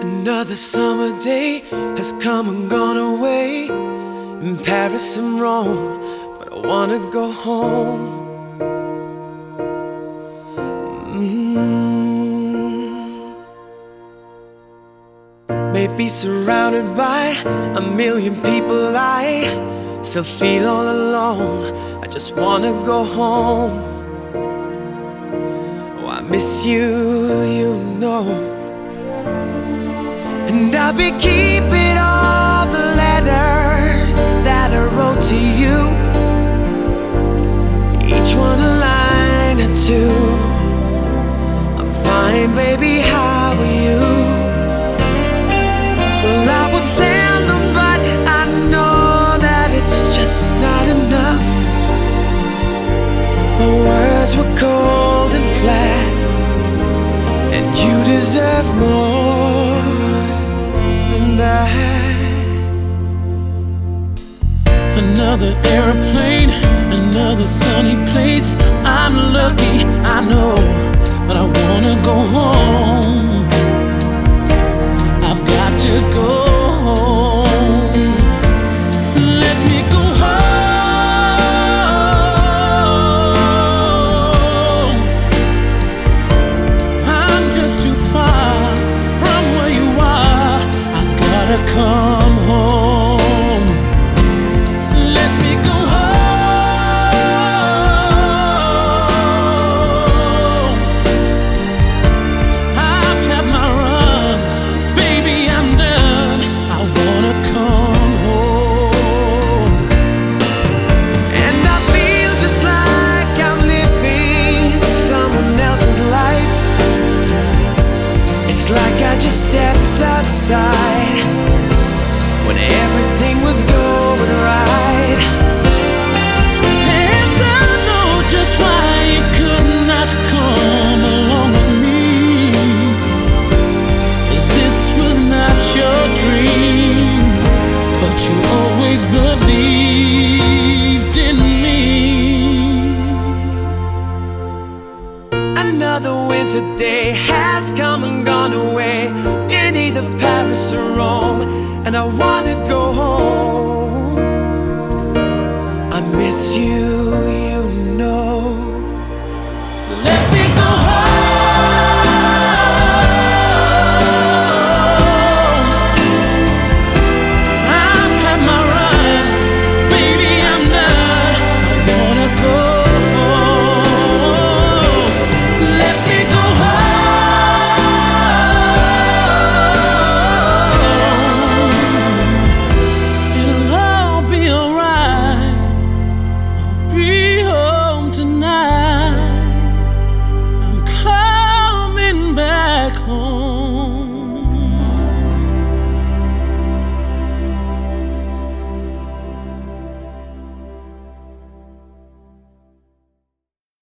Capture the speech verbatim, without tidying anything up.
Another summer day has come and gone away. In Paris and Rome, but I wanna go home. mm. Maybe surrounded by a million people, I still feel all alone. I just wanna go home. Oh, I miss you, you know. And I'll be keeping all the letters that I wrote to you, each one a line or two. I'm fine, baby, how are you? Well, I would send them, but I know that it's just not enough. My words were cold and flat, and you deserve more than that. Another airplane, another sunny place. I'm lucky, I know, but I wanna go home. I've got to go home. Let me go home. I'm just too far from where you are. I gotta come home. Let me go home. I've had my run, baby, I'm done. I wanna come home. And I feel just like I'm living someone else's life. It's like I just stepped outside when everything was going right. And I know just why you could not come along with me, 'cause this was not your dream, but you always believed in me. Another winter day has come and gone away in either Paris or Rome, and I wanna go home. I miss you.